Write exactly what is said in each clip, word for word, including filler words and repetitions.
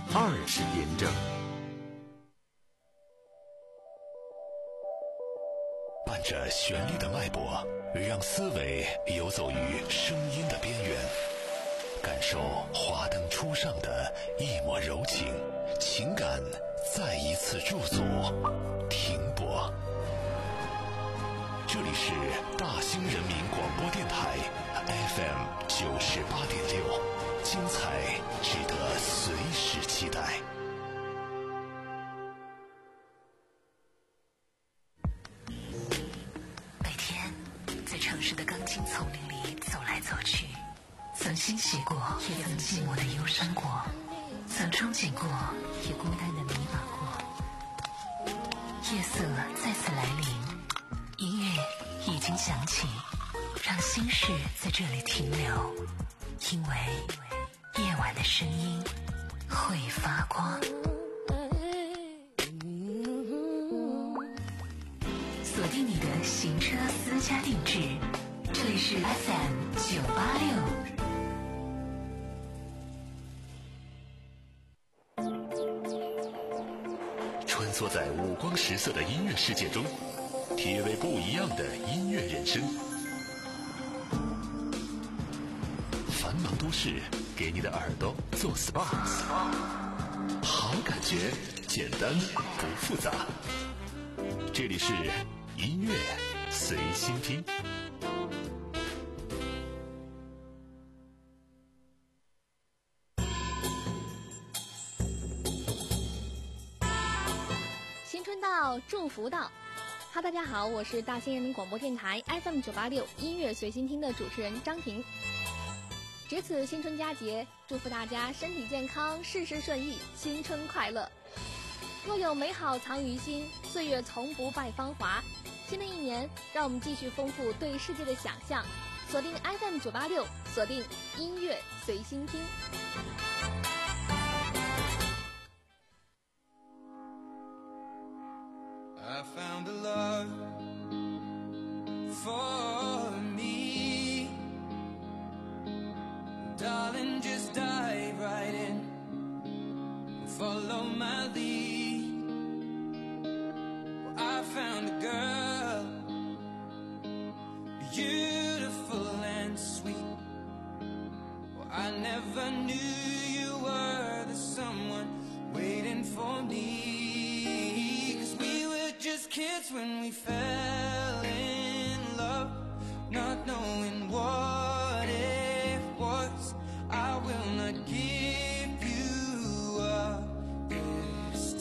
二十点整。 伴着旋律的脉搏，让思维游走于声音的边缘，感受华灯初上的一抹柔情，情感再一次驻足停泊。这里是大兴人民广播电台 F M 九十八点六，精彩值得随时期待。 每天在城市的钢筋丛林里走来走去，曾欣喜过，也曾寂寞的忧伤过，曾憧憬过，也孤单的迷茫过。夜色再次来临，音乐已经响起，让心事在这里停留，因为夜晚的声音会发光。锁定你的行车私家定制，这里是 F M 九八六。 穿梭在五光十色的音乐世界中，体味不一样的音乐人生。繁忙都市给你的耳朵做 S P A， 好感觉简单不复杂。这里是音乐随心听。 新春到，祝福到。哈，大家好，我是大兴人民广播电台 F M 九八六音乐随心听的主持人张婷。值此新春佳节，祝福大家身体健康，事事顺意，新春快乐。若有美好藏于心，岁月从不败芳华。新的一年，让我们继续丰富对世界的想象，锁定 F M 九八六，锁定音乐随心听。 I found a love for me, darling, just dive right in, follow my lead. Well, I found a girl, beautiful and sweet. Well, I never knew you were the someone waiting for me. Just kids when we fell in love, not knowing what it was. I will not give you up this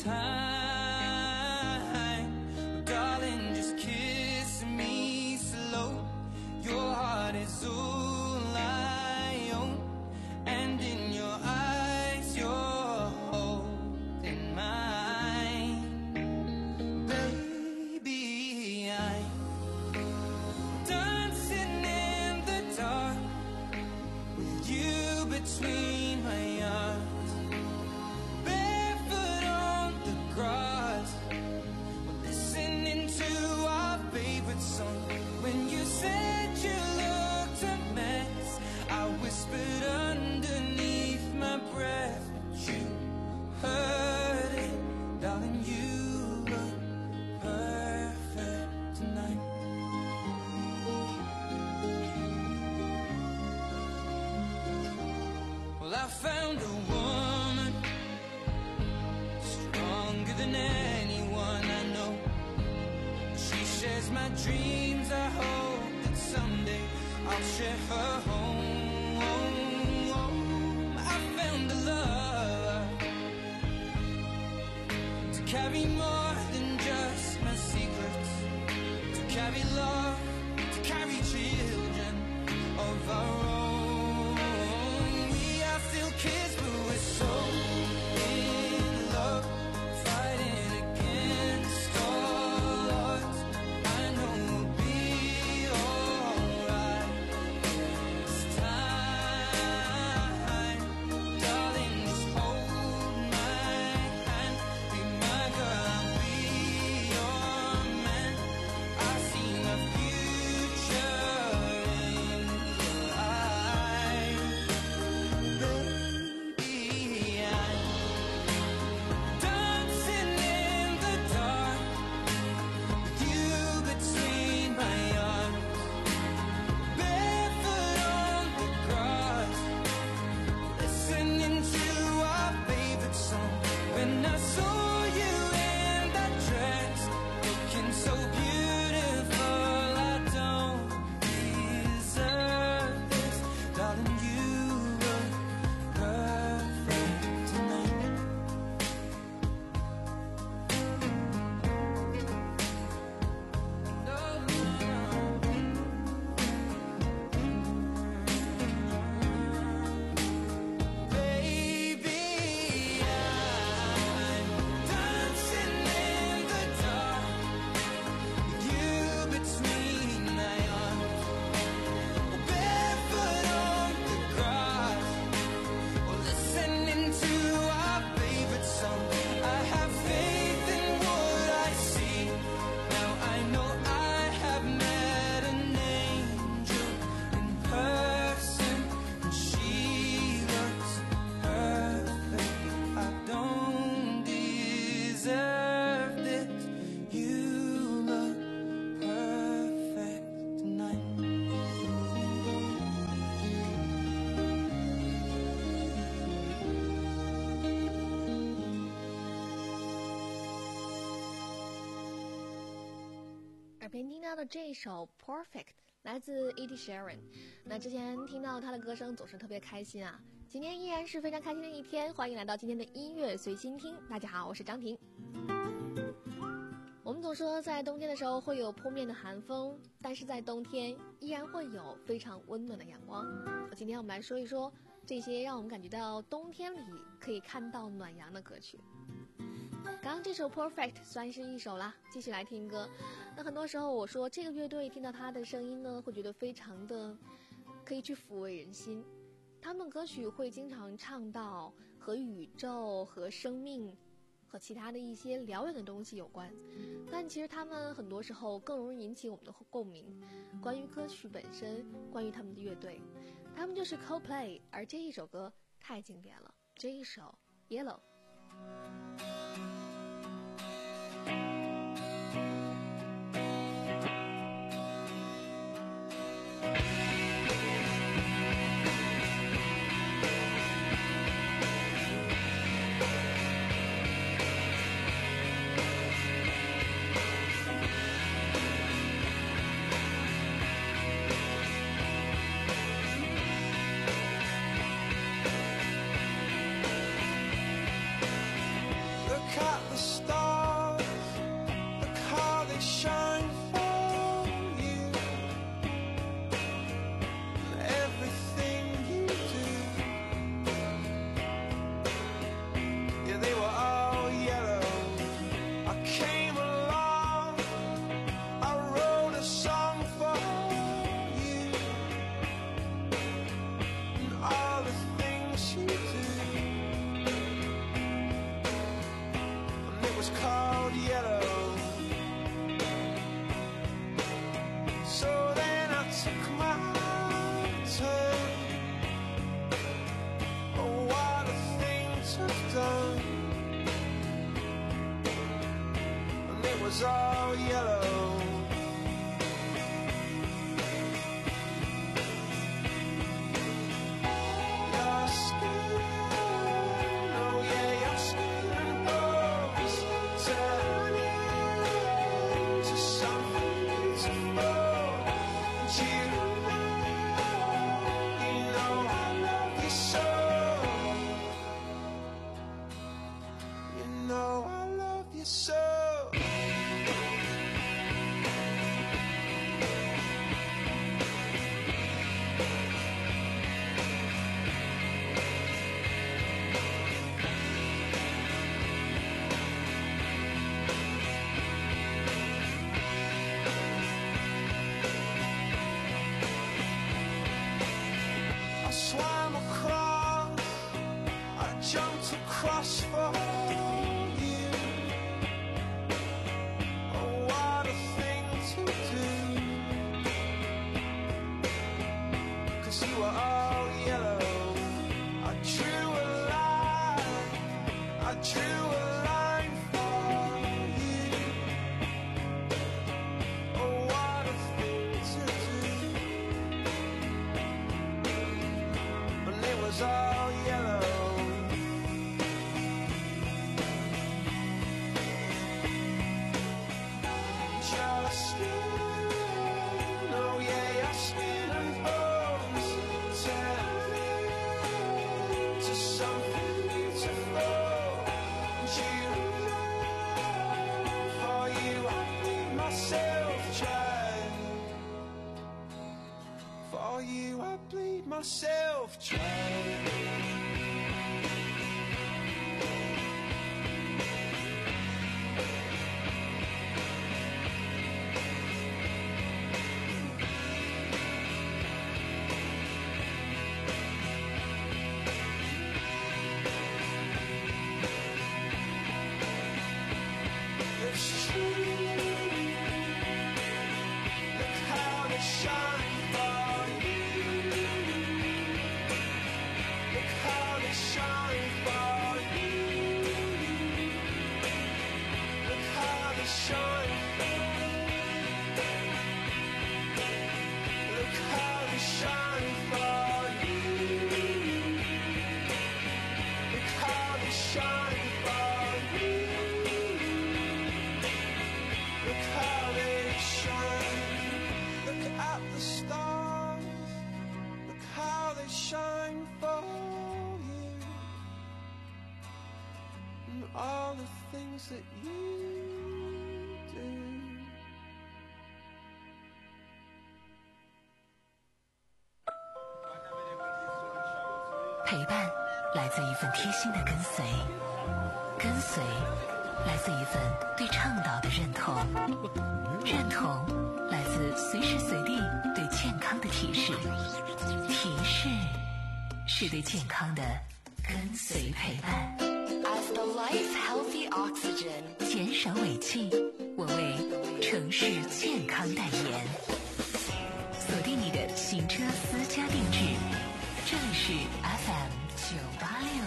time, darling, just kiss me slow. Your heart is all I own, and in your eyes you're holding mine. Between my arms, barefoot on the grass, listening to our favorite song. When you said you looked a mess, I whispered underneath my breath, but you heard it, darling, you look perfect tonight. Well, I found a woman stronger than anyone I know. She shares my dreams. I hope that someday I'll share her home. I found a love to carry more than just my secrets, to carry love, to carry children of our own. Still kids, but we're so in love, fighting against all odds. I know we'll be alright this time, darling, just hold my hand, be my girl, I'm 耳边听到的这一首 Perfect 来自 Ed Sheeran。 那之前听到他的歌声总是特别开心啊，今天依然是非常开心的一天，欢迎来到今天的音乐随心听。大家好，我是张婷。我们总说在冬天的时候会有扑面的寒风，但是在冬天依然会有非常温暖的阳光。今天我们来说一说这些让我们感觉到冬天里可以看到暖阳的歌曲。刚刚这首 Perfect 算是一首啦，继续来听歌。那很多时候我说这个乐队听到他的声音呢，会觉得非常的可以去抚慰人心。他们歌曲会经常唱到和宇宙和生命和其他的一些辽远的东西有关，但其实他们很多时候更容易引起我们的共鸣。关于歌曲本身，关于他们的乐队，他们就是 Coldplay， 而这一首歌太经典了，这一首 Yellow。 Was all yellow. Your skin, oh yeah, your skin and bones turn into something beautiful. And you know, you know I love you so. You know I love you so. Across for you, oh what a thing to do, 'cause you were all yellow. I drew a line, I drew a line for you, oh what a thing to do, and it was all yellow. For you I bleed myself dry. all the things that you do. 陪伴来自一份贴心的跟随，跟随来自一份对倡导的认同，认同来自随时随地对健康的提示，提示是对健康的跟随陪伴。 As the life healthy oxygen， 减少尾气，我为城市健康代言。锁定你的行车私家定制，这里是 F M 九八六。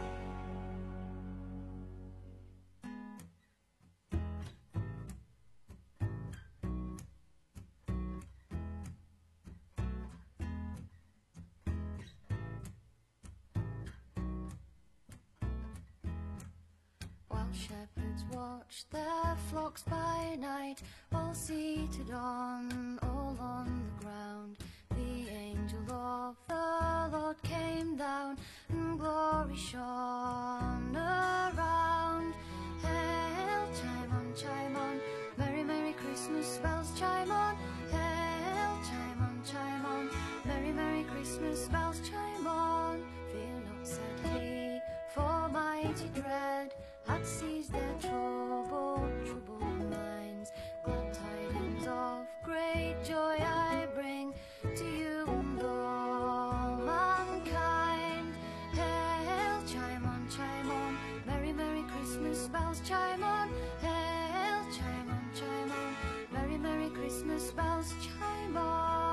Shepherds watch their flocks by night, all seated on, all on the ground. The angel of the Lord came down, and glory shone around. Hail, chime on, chime on, merry, merry Christmas bells chime on. Hail, chime on, chime on, merry, merry Christmas bells chime on. Fear not, said he, for mighty dread hath seized their troubled, troubled minds. Glad tidings of great joy I bring to you and all mankind. Hail, chime on, chime on, merry, merry Christmas bells chime on. Hail, chime on, chime on, merry, merry Christmas bells chime on.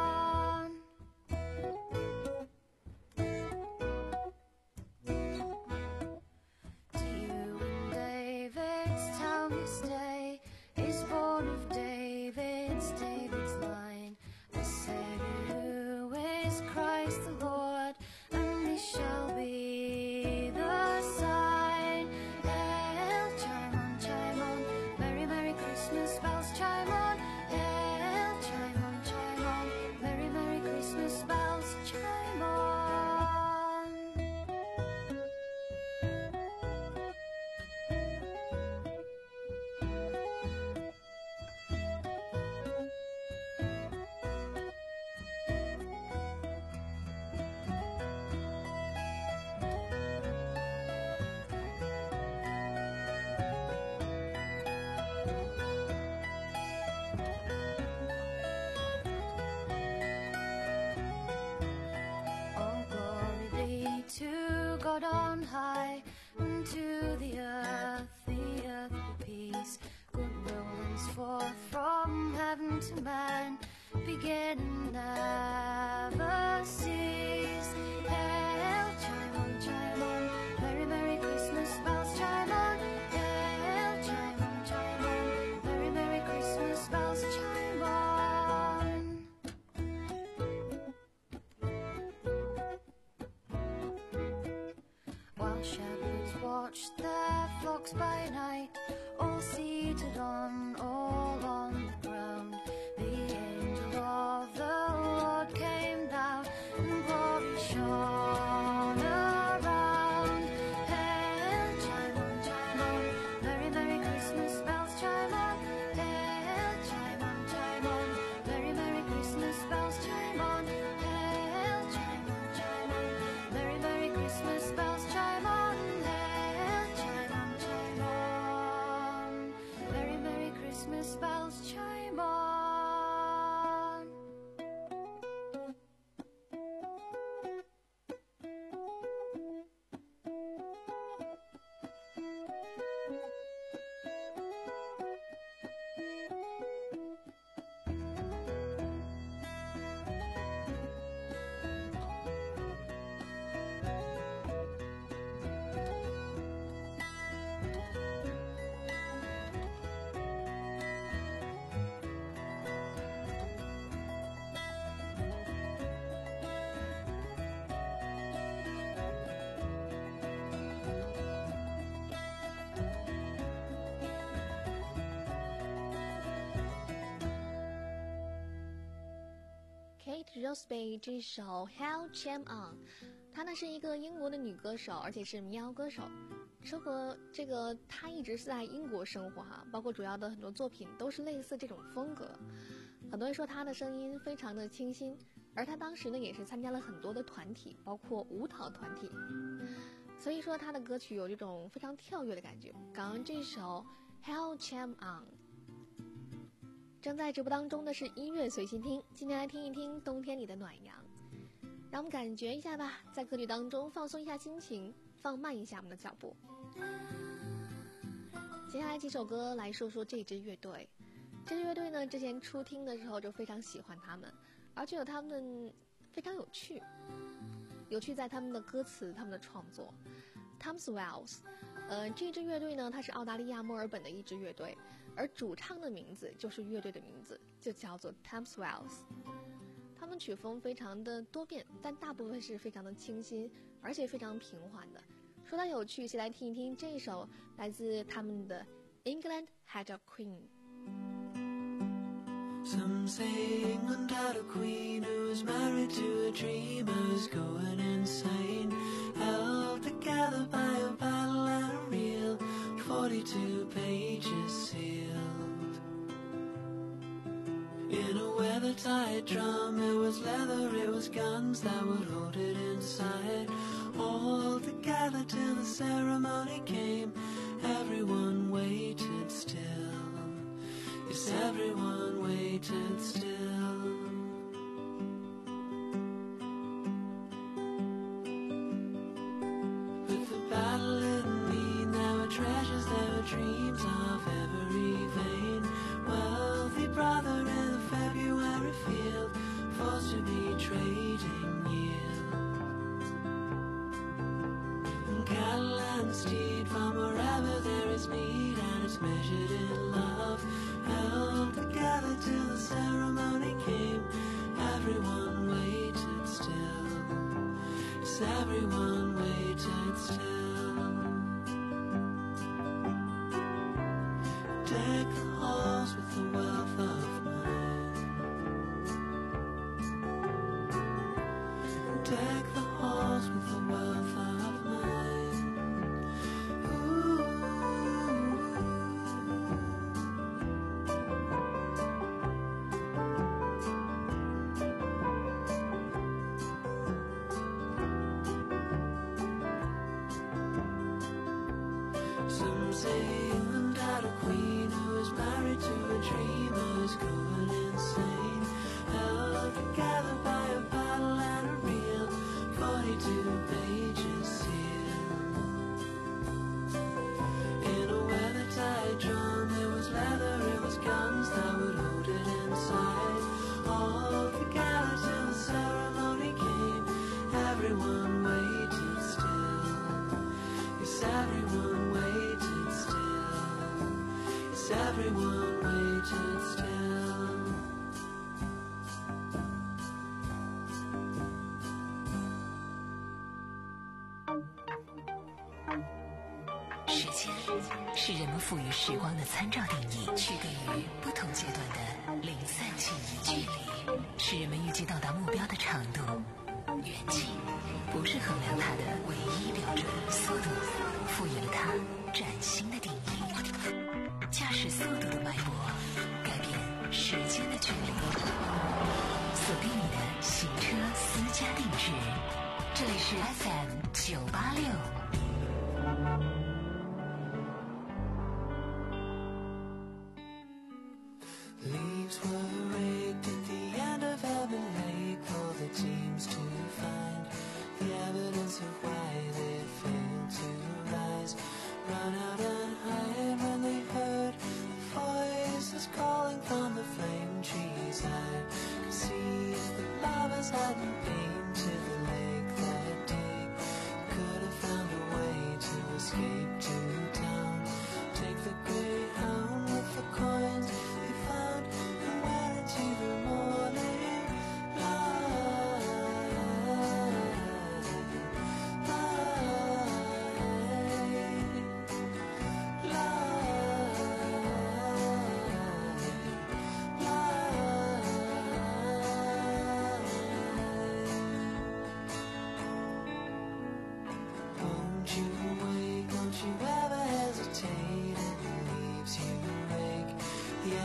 Day is born of David's, David's line. The Savior who is Christ the Lord, and this shall be the sign. Hail, chime on, chime on, merry, merry Christmas bells chime on. Hail, chime on, chime on, merry, merry Christmas bells chime on. To God on high, and to the earth, the earth be peace. Goodwill henceforth from heaven to man, begin and never cease. Hail, chime on, chime on, merry, merry Christmas bells chime on. Hail, chime on, chime on, merry, merry Christmas bells chime on. While shepherds watch their flocks by night, all seated on, all on the ground, the angel of the Lord came down, and glory shone around. Hail, chime on, chime on, merry, merry Christmas bells chime on. Hail, chime on, chime on, merry, merry Christmas bells chime on. Hail, chime on, chime on, merry, merry Christmas bells chime on. Hail, chime on, chime on, merry, merry Christmas bells chime on. Kate Roseby 这首 Hail Chime On， 她呢是一个英国的女歌手，而且是民谣歌手。 生活这个他一直是在英国生活哈，包括主要的很多作品都是类似这种风格。很多人说他的声音非常的清新，而他当时呢也是参加了很多的团体，包括舞蹈团体，所以说他的歌曲有这种非常跳跃的感觉。刚刚这首 Hell Jam On。正在直播当中的是音乐随心听，今天来听一听冬天里的暖阳，让我们感觉一下吧，在歌曲当中放松一下心情，放慢一下我们的脚步。接下来几首歌来说说这支乐队。这支乐队呢，之前初听的时候就非常喜欢他们，而且有他们非常有趣，有趣在他们的歌词，他们的创作。Tom Swells， 呃，这支乐队呢，它是澳大利亚墨尔本的一支乐队，而主唱的名字就是乐队的名字，就叫做 Tom Swells。他们曲风非常的多变，但大部分是非常的清新，而且非常平缓的。说到有趣，先来听一听这一首来自他们的 England Had a Queen。Some say England had a queen who was married to a dreamer who's going insane, held together by a battle and a reel, forty-two pages sealed. In a weather-tight drum, it was leather, it was guns that would hold it inside. All together till the ceremony came, everyone waited still.Yes, everyone waited still. With the battle in me, there were treasures, there were dreams of every vein. Wealthy brother in the February field, forced to be trading yield. And cattle and steed from wherever there is meat, and it's measured in love.Held together till the ceremony came, everyone waited still. Yes, everyone waited still. Deck the halls with the wealth of mine. Deck the halls with the wealth of Everyone waited still. 时间是人们赋予时光的参照定义，区隔于不同阶段的零散记忆距离，是人们预计到达目标的长度。远近不是衡量它的唯一标准，速度赋予了它崭新的定义。驾驶速度的脉搏，改变时间的距离。锁定你的行车私家定制，这里是 F M 九八六。 Leaves were raked at the end of Elman Lake, all the teams to find the evidence of why they failed to rise. Run out and hide when they heard voices calling from the flame trees. I could see if the lovers hadn't been to the lake that day, could have found a way to escape to town. Take the Greyhound with the coins they found and wear it to the morning light. light.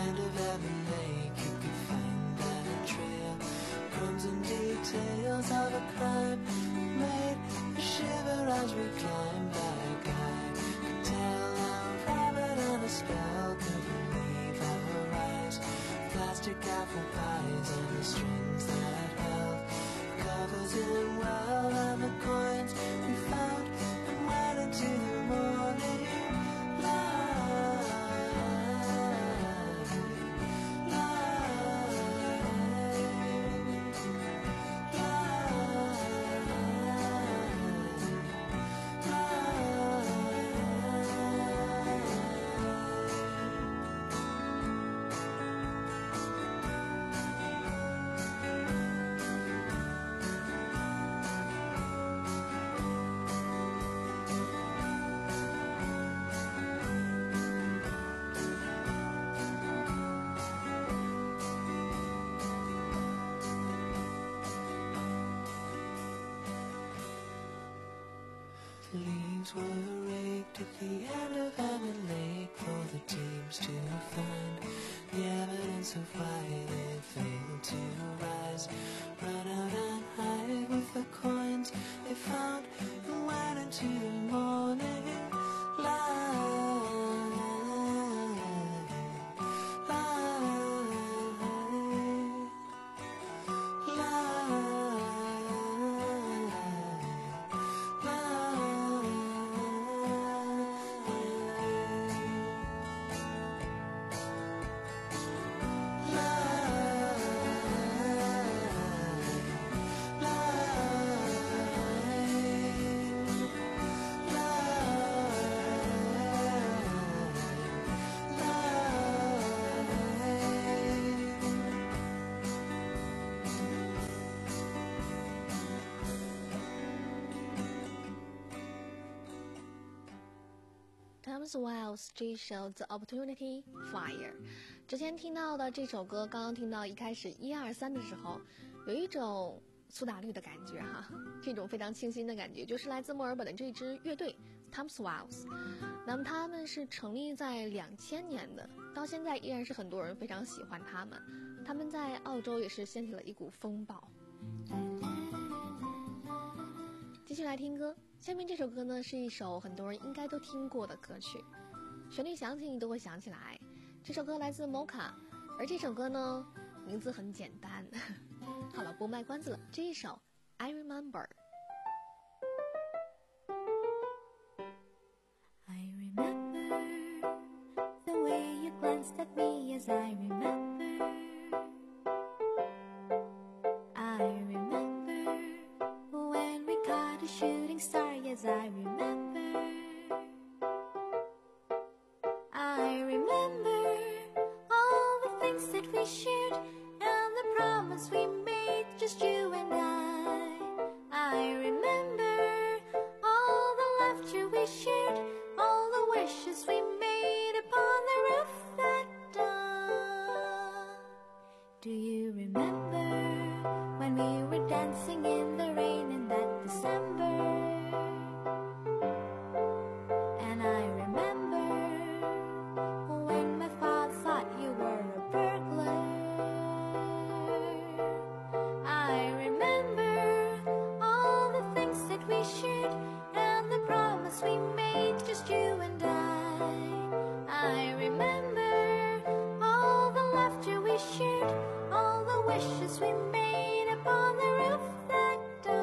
end of Heaven Lake you could find that a trail. Crumbs and details of a crime made a shiver as we climbed by a guy. Could tell how a rabbit on a skull couldn't leave our eyes. Plastic apple pies and the strings that held covers in well, and the coins we found and went into the morning light. Leaves were raked at the end of Heaven Lake for the teams to find the evidence of why they failed to rise. Run out and hide with the coins they found and went into the morning light. Thomas Wells 这一首 The Opportunity Flyer， 之前听到的这首歌，刚刚听到一开始一二三的时候，有一种苏打绿的感觉哈，这种非常清新的感觉，就是来自墨尔本的这支乐队 Thomas Wells。那么他们是成立在两千年的，到现在依然是很多人非常喜欢他们。他们在澳洲也是掀起了一股风暴。继续来听歌，下面这首歌呢是一首很多人应该都听过的歌曲，旋律响起你都会想起来。这首歌来自 Mocha， 而这首歌呢名字很简单。好了，不卖关子了，这一首 I Remember。 I remember the way you glanced at me as I remember. I remember when we caught a shooting star, yes I remember. I remember all the things that we shared and the promise we made, just you and I. I remember all the laughter we shared, all the wishes we made upon the roof that dawn. Do you remember when we were dancing in the rain in that December? And I remember when my father thought you were a burglar. I remember all the things that we shared and the promise we made, just you and I. I remember all the laughter we shared, all the wishes we made upon the roof that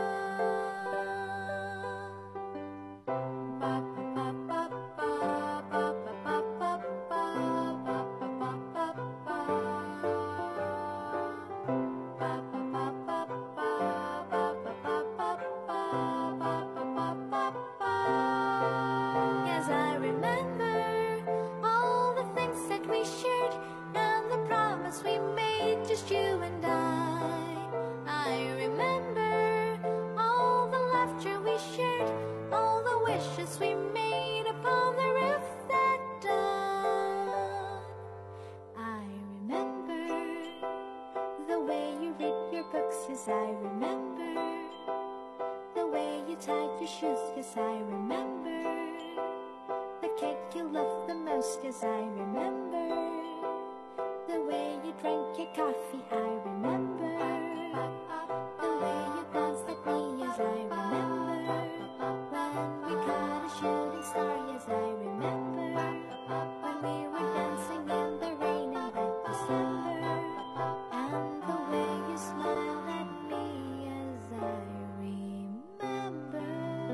dawn. Yes, I remember all the things that we shared and the promise we made, just you and I. I remember all the laughter we shared, all the wishes we made upon the roof that dawn. I remember the way you read your books, yes I remember. The way you tied your shoes, yes I remember. The cake you loved the most, yes I remember. The way you drank your coffee, I remember. The way you glanced at me, yes, I remember. When we caught a shooting star, yes, I remember. When we were dancing in the rain in that December. And the way you smiled at me, yes, I remember.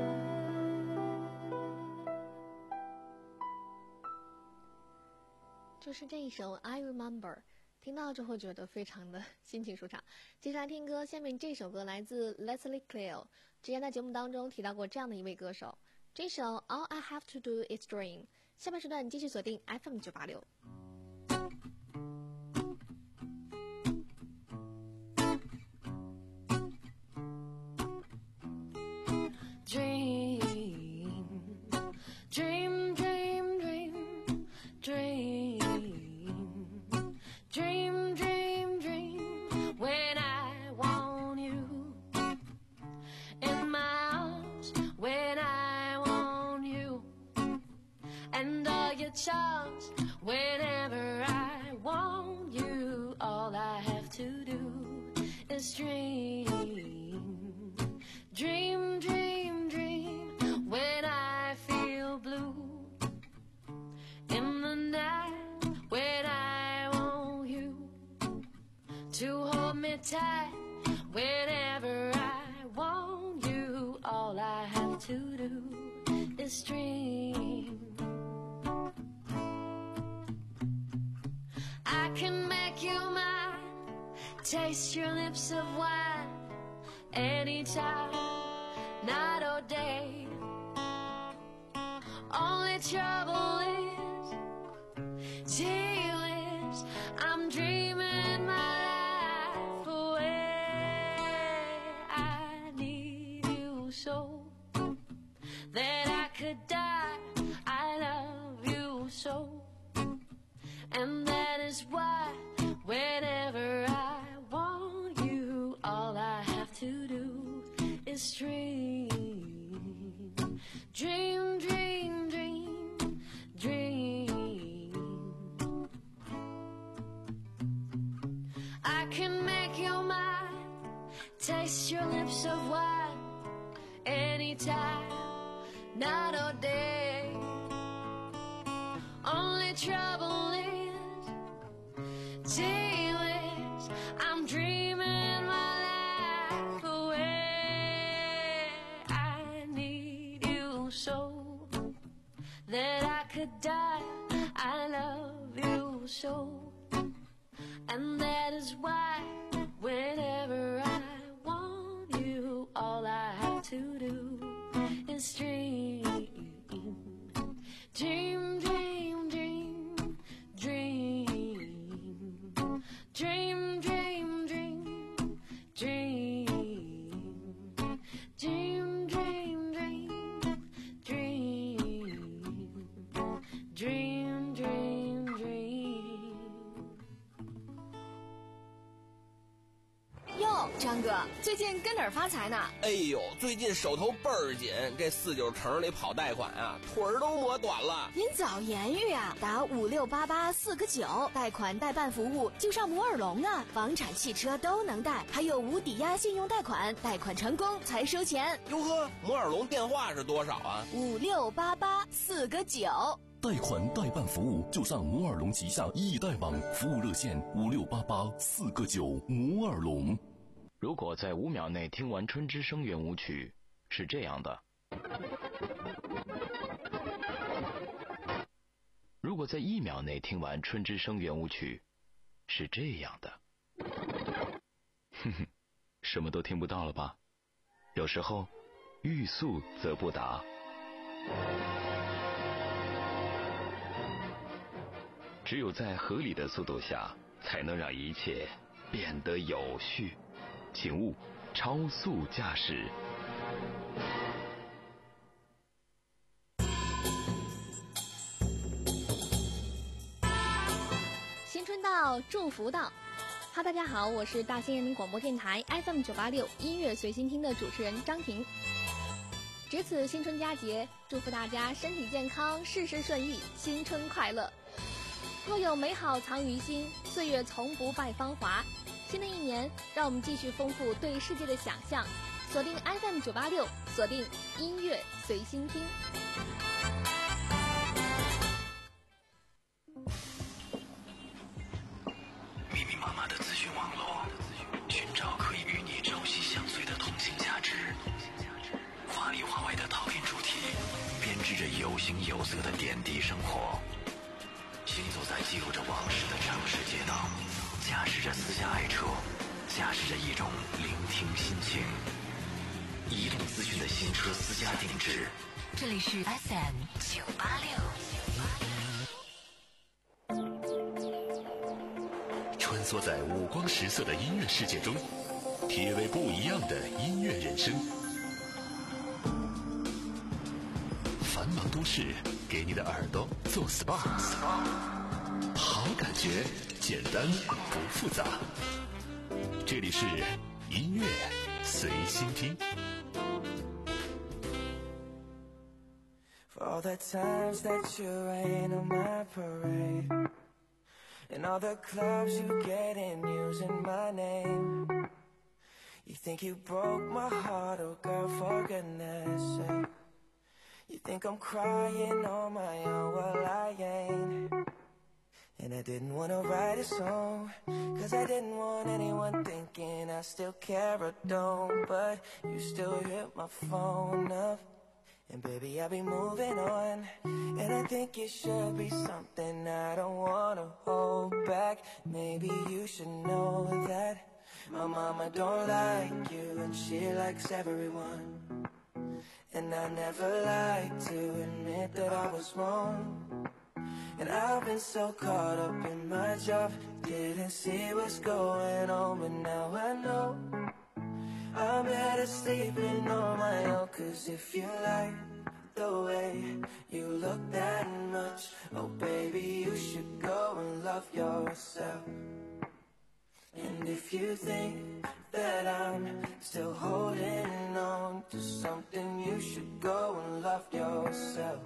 就是这一首 I Remember， 听到就会觉得非常的心情舒畅。接下来听歌，下面这首歌来自 Leslie Cleo， 之前在节目当中提到过这样的一位歌手。这首 All I Have to Do Is Dream， 下半时段继续锁定 F M 九八六。 Dream, dream, dream, dream, dream, dream, dream, dream. When I want you in my arms, when I want you, and all your charms. Whenever I want you, all I have to do is dream, dream, dream, dream. When I feel blue in the night, when I want you to hold me tight, whenever I want you, all I have to do is dream. I can make you mine, taste your lips of wine, anytime, night or day. Only trouble is, gee whiz, I'm dreaming my life away. I need you so that I could die. I love you so, and that is why whenever I want you, all I have to do is dream, dream, dream, dream, dream. I can make you mine, taste your lips of wine, anytime, night or day. Only trouble is, gee whiz, I'm dreaming my life away. I need you so that I could die. I love you so, and that is why whenever I want you, all I have to do is dream, dream, dream, dream, dream, dream, dream, dream, dream, dream, dream, dream, dream, dream, dream, dream. 哟，张哥，最近跟哪儿发财呢？ 哎呦，最近手头倍儿紧，这四九城里跑贷款啊，腿儿都磨短了。 您早言语啊，打五六八八四个九，贷款代办服务就上摩尔龙啊，房产、汽车都能贷，还有无抵押信用贷款，贷款成功才收钱。 哟呵，摩尔龙电话是多少啊？ 五六八八四个九。 贷款代办服务就上摩尔龙旗下易贷网，服务热线五六八八四个九。摩尔龙。 如果在五秒内听完春之声圆舞曲，是这样的；如果在一秒内听完春之声圆舞曲，是这样的。哼哼，什么都听不到了吧？有时候，欲速则不达。只有在合理的速度下，才能让一切变得有序。请勿超速驾驶。 新春到，祝福到。哈，大家好，我是大兴人民广播电台 F M 九八六音乐随心听的主持人张婷。值此新春佳节，祝福大家身体健康，事事顺意，新春快乐。 若有美好藏于心，岁月从不败芳华。新的一年，让我们继续丰富对世界的想象。锁定 F M 九八六，锁定音乐随心听。 密密麻麻的资讯网络，寻找可以与你朝夕相随的通信价值。华里华外的陶片主题，编织着有形有色的点滴生活。行走在记录着往事的城市街道，驾驶着私家爱车，驾驶着一种聆听心情。移动资讯的新车私家定制， 这里是 F M 九八六。穿梭在五光十色的音乐世界中，体味不一样的音乐人生。繁忙都市给你的耳朵做 S P A， 好感觉，简单不复杂。这里是音乐随心听。 For all the times that you rain on my parade, and all the clubs you get in using my name. You think you broke my heart, oh girl, for goodness sake. You think I'm crying on my own, well I ain't. And I didn't want to write a song, cause I didn't want anyone thinking I still care or don't. But you still hit my phone up, and baby I'll be moving on. And I think it should be something I don't want to hold back. Maybe you should know that my mama don't like you, and she likes everyone. And I never like to admit that I was wrong. And I've been so caught up in my job, didn't see what's going on. But now I know I'm better sleeping on my own. Cause if you like the way you look that much, oh baby, you should go and love yourself. And if you think that I'm still holding on to something, you should go and love yourself.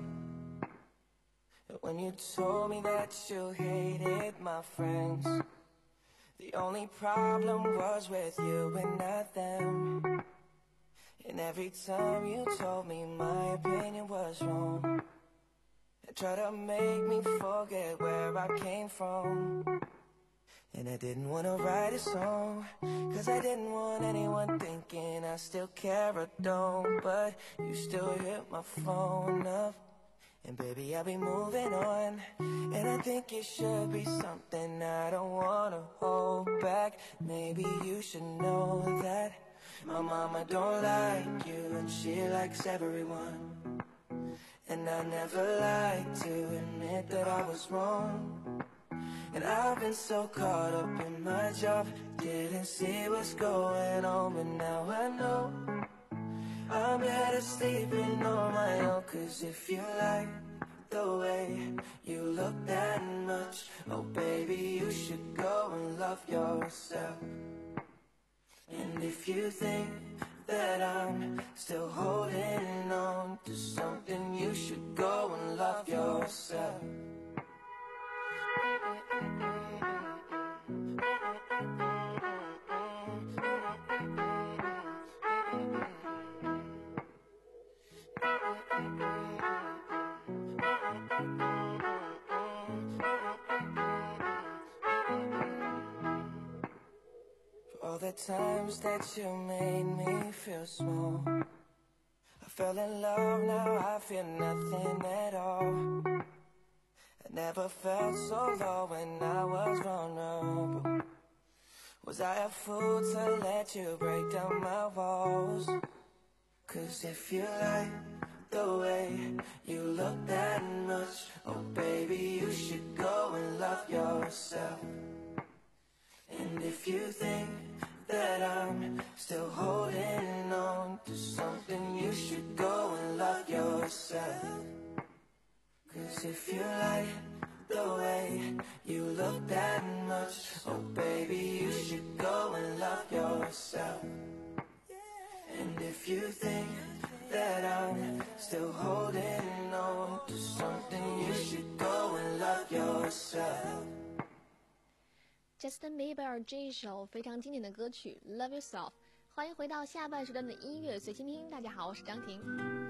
When you told me that you hated my friends, the only problem was with you and not them. And every time you told me my opinion was wrong, you tried to make me forget where I came from. And I didn't want to write a song, cause I didn't want anyone thinking I still care or don't. But you still hit my phone up, and baby I'll be moving on. And I think it should be something I don't want to hold back. Maybe you should know that my mama don't like you, and she likes everyone. And I never like to admit that I was wrong. And I've been so caught up in my job, didn't see what's going on. But now I know I'm better sleeping on my own. Cause if you like the way you look that much, oh baby, you should go and love yourself. And if you think that I'm still holding on to something, you should go and love yourself. For all the times that you made me feel small, I fell in love, now I feel nothing at all. I never felt so low when I was vulnerable. Was I a fool to let you break down my walls? Cause if you like the way you look that much, oh baby, you should go and love yourself. And if you think that I'm still holding on to something, you should go and love yourself. Cause if you like the way you look that much, oh baby, you should go and love yourself. And if you think that I'm still holding on to something, you should go and love yourself. Justin Bieber 这一首非常经典的歌曲 Love Yourself。 欢迎回到下半时段的音乐随心听，大家好，我是张婷。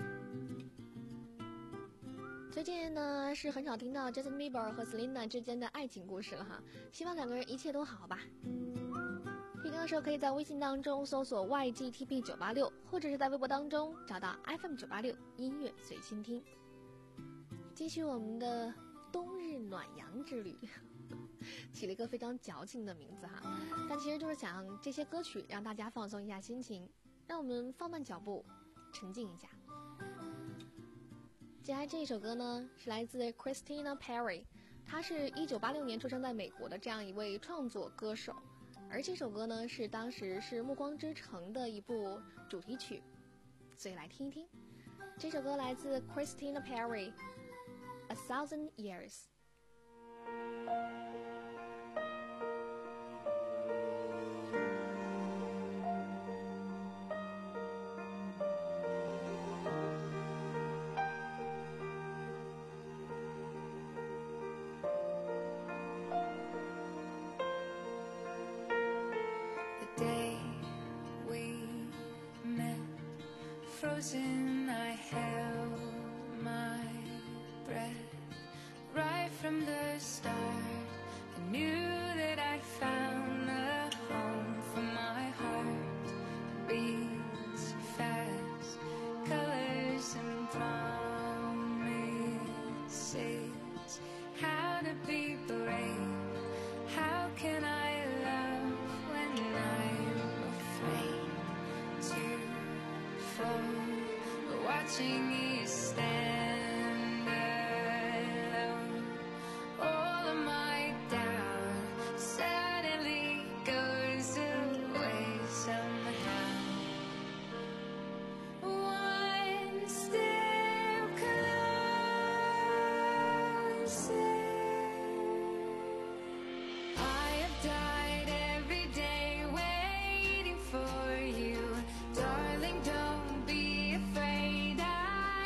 最近呢是很少听到 Justin Bieber 和 Selena 之间的爱情故事了哈，希望两个人一切都好吧。听歌的时候可以在微信当中搜索 Y G T P 九八六， 或者是在微博当中找到 F M 九八六 音乐随心听。继续我们的冬日暖阳之旅，起了一个非常矫情的名字哈，但其实就是想这些歌曲让大家放松一下心情，让我们放慢脚步，沉静一下。接下来这一首歌呢，是来自 Christina Perri， 她是一九八六年出生在美国的这样一位创作歌手，而这首歌呢是当时是《暮光之城》的一部主题曲，所以来听一听。这首歌来自 Christina Perri， A Thousand Years。 Frozen, I held my breath right from the start. I knew that I'd found a home for my heart. Beats fast, colors and promises. How to be brave? How can I love when I'm afraid to fall? Watching you stand alone, all of my doubt suddenly goes away somehow. One step closer. I have died every day waiting for you, darling. Don't be afraid. I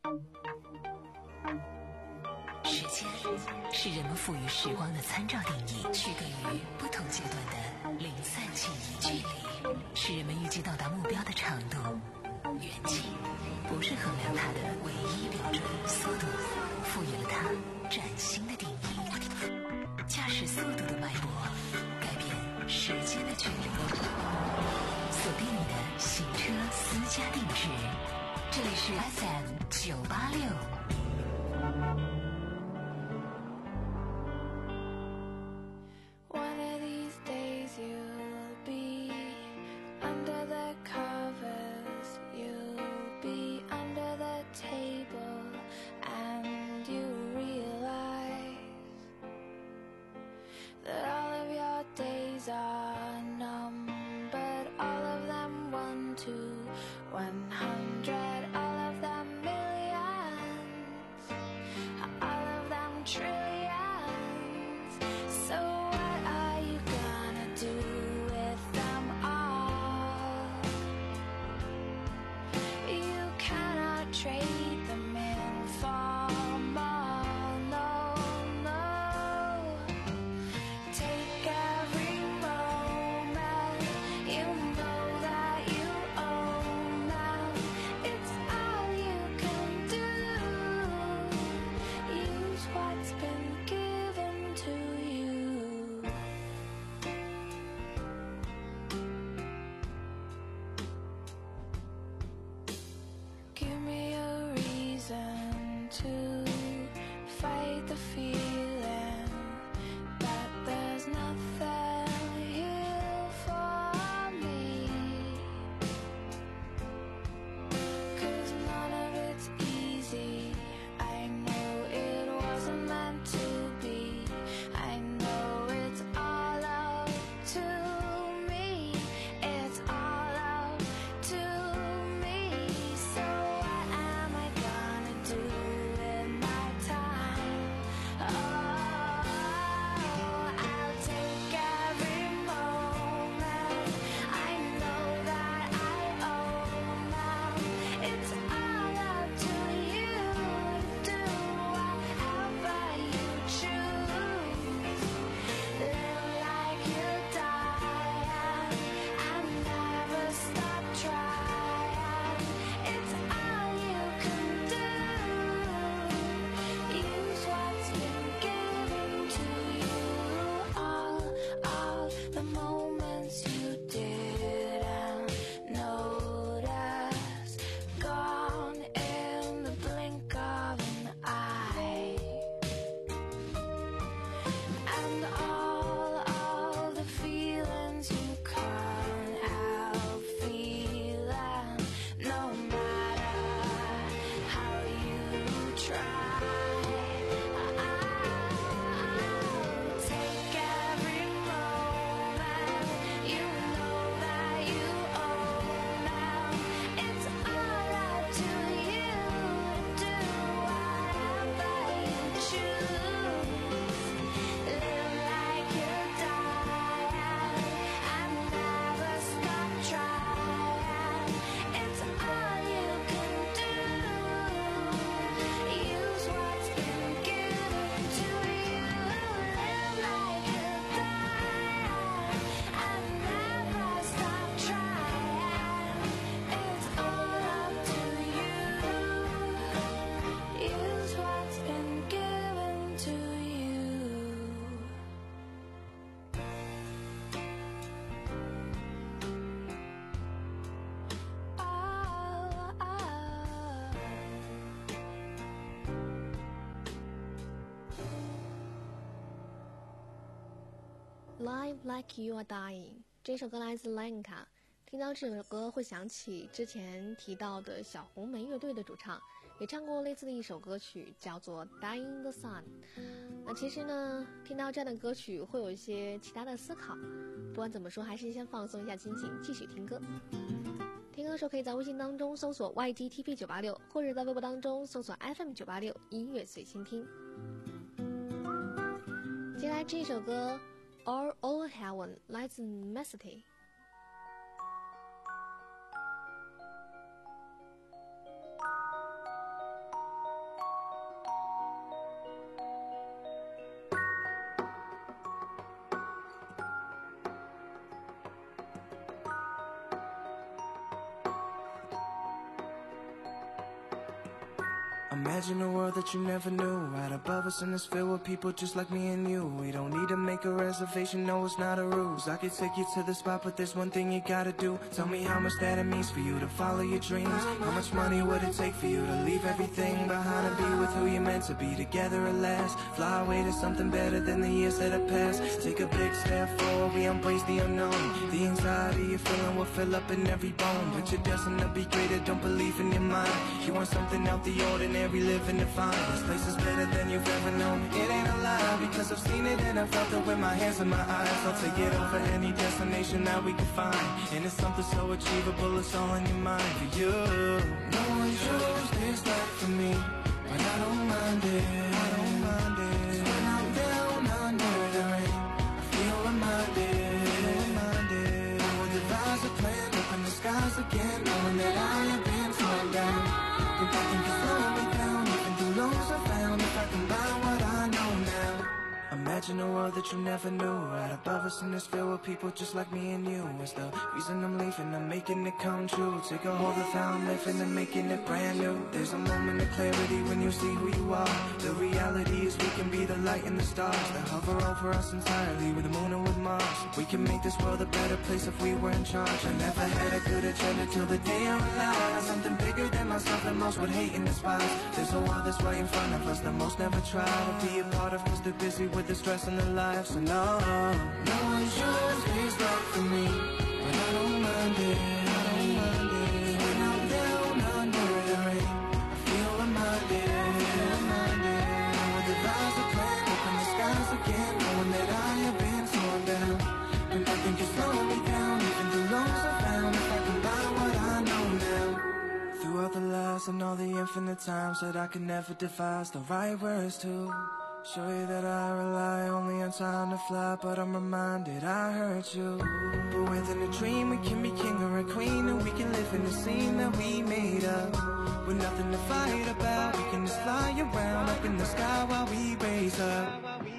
时间是人们赋予时光的参照定义，区隔于不同阶段的零散记忆。距离是人们预计到达目标的长度，远近不是衡量它的唯一标准。速度赋予了它崭新的定义，驾驶速度的脉搏改变时间的距离，锁定你的行车私家定制。这里是 F M 九八六。 One of these days you'll be under the covers, you'll be under the table, and you realize that all of your days are numbered, all of them one to one hundred, all of them millions, all of them trillions. So what are you gonna do with them all? You cannot trade them in for more, no, no. Take every moment, you know that you own them. It's all you can do. Use what's been given to you. Give me a reason to fight the feeling that there's nothing here for me. 'Cause none of it's easy. I know it wasn't meant to be. I know it's all up to me. It's all up to me. So what am I gonna do with my time? Oh, I'll take every moment. I know that I own them. It's all up to you. Do whatever you choose. Live like you die and never stop trying. It's all you can do. Use what's been given to you. All, all the moments you didn't notice, gone in the blink of an eye. And all, all the feelings you can't help feeling, no matter how you try. I'll take every moment, you know that you own them. It's all up to you. Do whatever you choose. Live like you die and never stop trying. It's all you can do. Use what's been given to you. Live like you die and never stop trying. It's all up to you. Use what's been given to you. Oh, oh. Live Like You Are Dying 这首歌来自 Lenka， 听到这首歌会想起之前提到的小红莓乐队的主唱，也唱过类似的一首歌曲，叫做 Dying the Sun。 那其实呢，听到这样的歌曲会有一些其他的思考，不管怎么说还是先放松一下心情，继续听歌。听歌的时候可以在微信当中搜索 Y T T P 九八六， 或者在微博当中搜索 F M 九八六 音乐随心听。接下来这一首歌 All Over Heaven 来自 Mesity。 Imagine a world that you never knew. Right above us and it's filled with people just like me and you. We don't need to make a reservation, no it's not a ruse. I could take you to the spot, but there's one thing you gotta do. Tell me how much that it means for you to follow your dreams. How much money would it take for you to leave everything behind and be with who you're meant to be together at last? Fly away to something better than the years that have passed. Take a big step forward, we embrace the unknown. The anxiety you're feeling will fill up in every bone. But you're destined to be greater, don't believe in your mind. You want something out the ordinary, living divine. This place is better than you've ever known. It ain't a lie, because I've seen it and I felt it with my hands in my eyes. I'll take it over any destination that we can find. And it's something so achievable, it's all in your mind. For you, no one chose this life for me, but I don't mind it, I don't mind it. So when I'm down under the rain, I feel reminded, reminded. I will devise a plan, open the skies again, knowing that I have been torn down. But nothing can slow me down, even through lows I found. If I combine what I know now, imagine a world that you never knew. Right above us and it's filled with people just like me and you. It's the reason I'm leaving, I'm making it come true. Take a hold of how I'm living and making it brand new. There's a moment of clarity when you see who you are. The reality is we can be the light and the stars that hover over us entirely, with the moon and with Mars. We can make this world a better place if we were in charge. I never had a good agenda till the day I realized something bigger than myself that most would hate and despise. There's a world that's right in front of us that most never try to be a part of, cause they're busy with the stress in their lives. So no, no one shows this life for me, but I don't mind it, I don't mind it. When I'm down under the rain, I feel reminded, reminded. I will devise a plan, open the skies again, knowing that I have been torn down. And nothing can slow me down, even the lows I found. If I can buy what I know now. Throughout the lies and all the infinite times that I could never devise the right words to show you that I rely only on time to fly, but I'm reminded I hurt you. But within a dream we can be king or a queen, and we can live in the scene that we made up. With nothing to fight about, we can just fly around up in the sky while we raise up.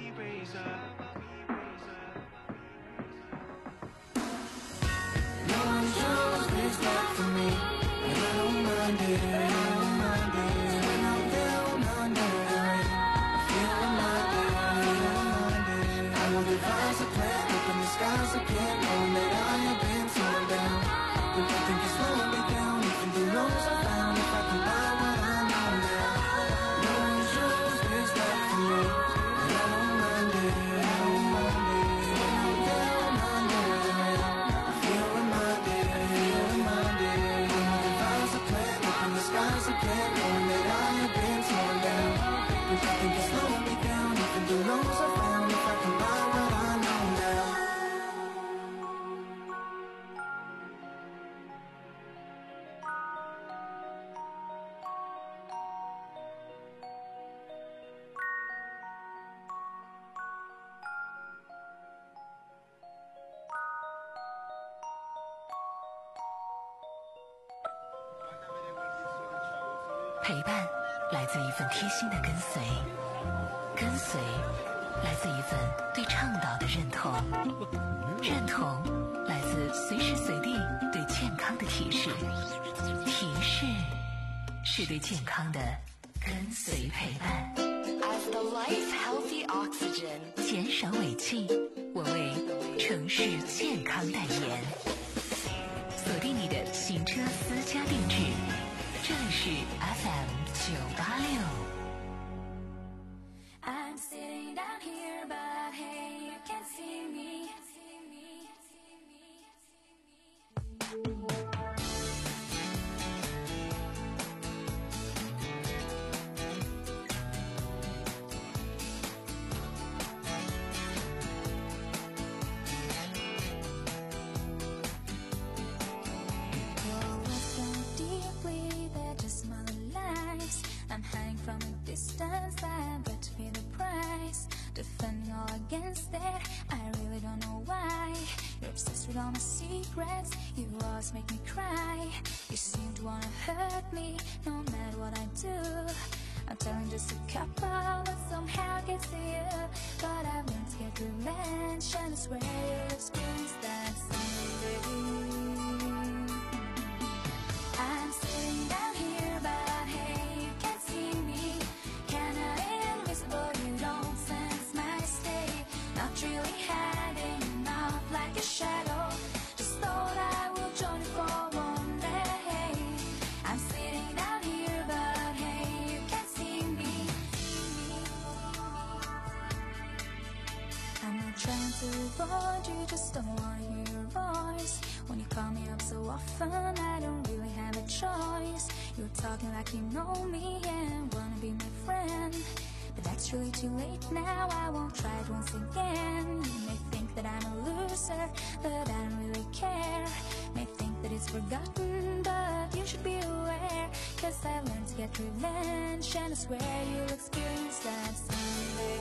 No one chose this life for me, and I don't mind it, I don't mind it. When I'm down under the rain, I feel reminded, reminded. I will devise a plan, open the skies again, knowing that I have been torn down. But nothing can slow me down, even the lows I found. If I can buy what I know now, no one chose this life for me, and I don't mind it, I don't mind it. When I'm down under the rain, I feel reminded, I feel reminded. I will devise a plan, open the skies again, knowing that I have been torn down. But nothing can slow me down, even the lows I found. If I can buy what I know now. 陪伴来自一份贴心的跟随，跟随来自一份对倡导的认同，认同来自随时随地对健康的提示，提示是对健康的跟随陪伴。 As the life healthy oxygen， 减少尾气，我为城市健康代言。锁定你的行车私家定制，这里是 F M 九八六。 I'm sitting down here, but hey, you can't see me. Your words so deeply, they're just smiling lies. I'm hiding from a distance, I've got to pay the price. Defending all against it, I really don't know why. You're obsessed with all my secrets, you always make me cry. You seem to wanna hurt me, no matter what I do. I'm telling just a couple, but somehow get to you. But I've learned to get revenge, and I swear you'll experience that someday. I'm sitting down here, but hey, you can't see me. fun, I don't really have a choice. You're talking like you know me and wanna be my friend, but that's really too late now, I won't try it once again. You may think that I'm a loser, but I don't really care. May think that it's forgotten, but you should be aware, cause I learned to get revenge, and I swear you'll experience that someday.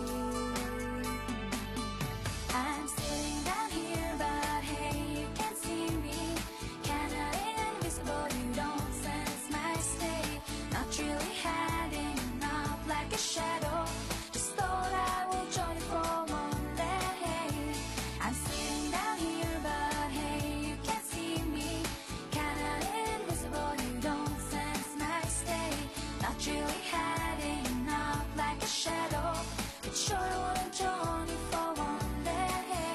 I'm sitting down here, but hey, you can't see me. Kinda invisible, you don't sense my state. Not really hiding up like a shadow. Just thought I will join you for one day. I'm sitting down here, but hey, you can't see me. Kinda invisible, you don't sense my state. Not really hiding up like a shadow. But sure I wanna join you for one day.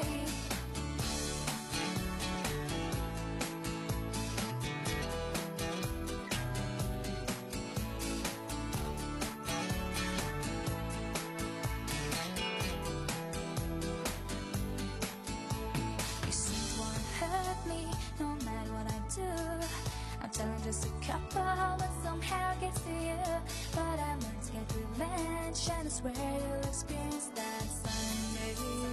You seem to wanna hurt me, no matter what I do. I'm telling just a couple, but somehow it gets to you. But I learned to get revenge, and I swear you'll experience that someday.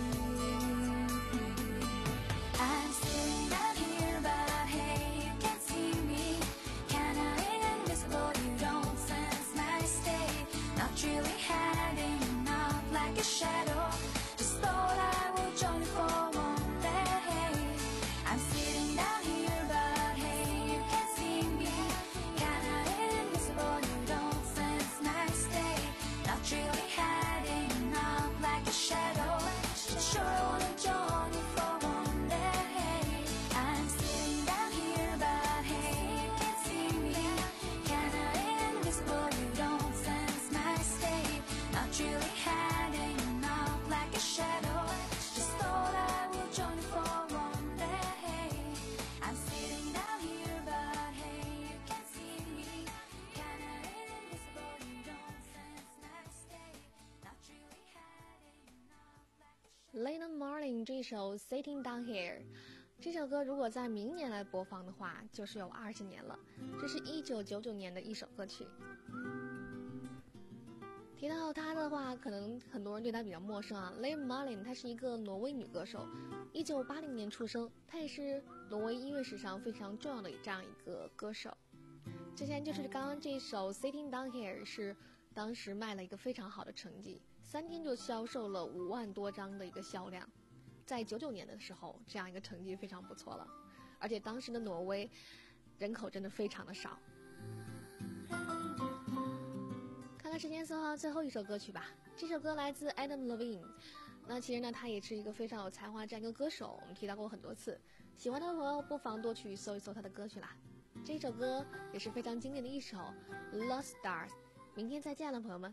I'm sitting down here, but hey, you can't see me. Kinda invisible, you don't sense my state. Not really hiding up like a shadow. Just thought I would join you for one day. I'm sitting down here, but hey, you can't see me. Kinda invisible, you don't sense my state. Not really hiding up like a shadow. But sure I wanna join you for one day. I'm sitting down here, but hey, you can't see me. Kinda invisible, you don't sense my state. Not really hiding up like a shadow. Just thought I would join you for one day. I'm sitting down here, but hey, you can't see me. Kinda invisible, you don't sense my state. Not really hiding up like a shadow. Lennon Marlin 这首 Sitting Down Here， 这首歌如果在明年来播放的话，就是有二十年了。这是一九九九年的一首歌曲。提到她的话，可能很多人对她比较陌生啊。Lennon Marlin 她是一个挪威女歌手，一九八零年出生，她也是挪威音乐史上非常重要的这样一个歌手。之前就是刚刚这首 Sitting Down Here 是当时卖了一个非常好的成绩，三天就销售了五万多张的一个销量，在九九年的时候，这样一个成绩非常不错了。而且当时的挪威人口真的非常的少。看看时间搜好最后一首歌曲吧，这首歌来自 Adam Levine。那其实呢，他也是一个非常有才华这样一个歌手，我们提到过很多次。喜欢他的朋友不妨多去搜一搜他的歌曲啦。这首歌也是非常经典的一首 Lost Stars。明天再见了，朋友们。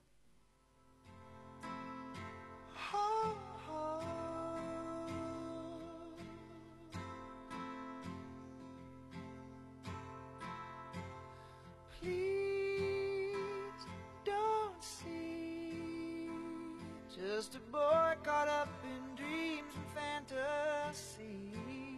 Please don't see just a boy caught up in dreams and fantasies.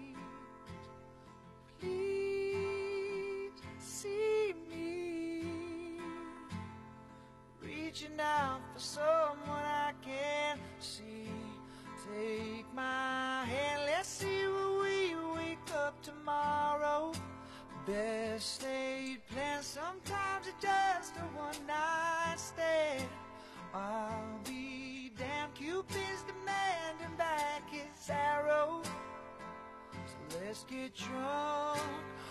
Please see me reaching out for someone I can't see. Take my hand, let's see where we wake up tomorrow. Best laid plans, sometimes it's just a one night stand. I'll be damned, Cupid's demanding back his arrow. So let's get drunk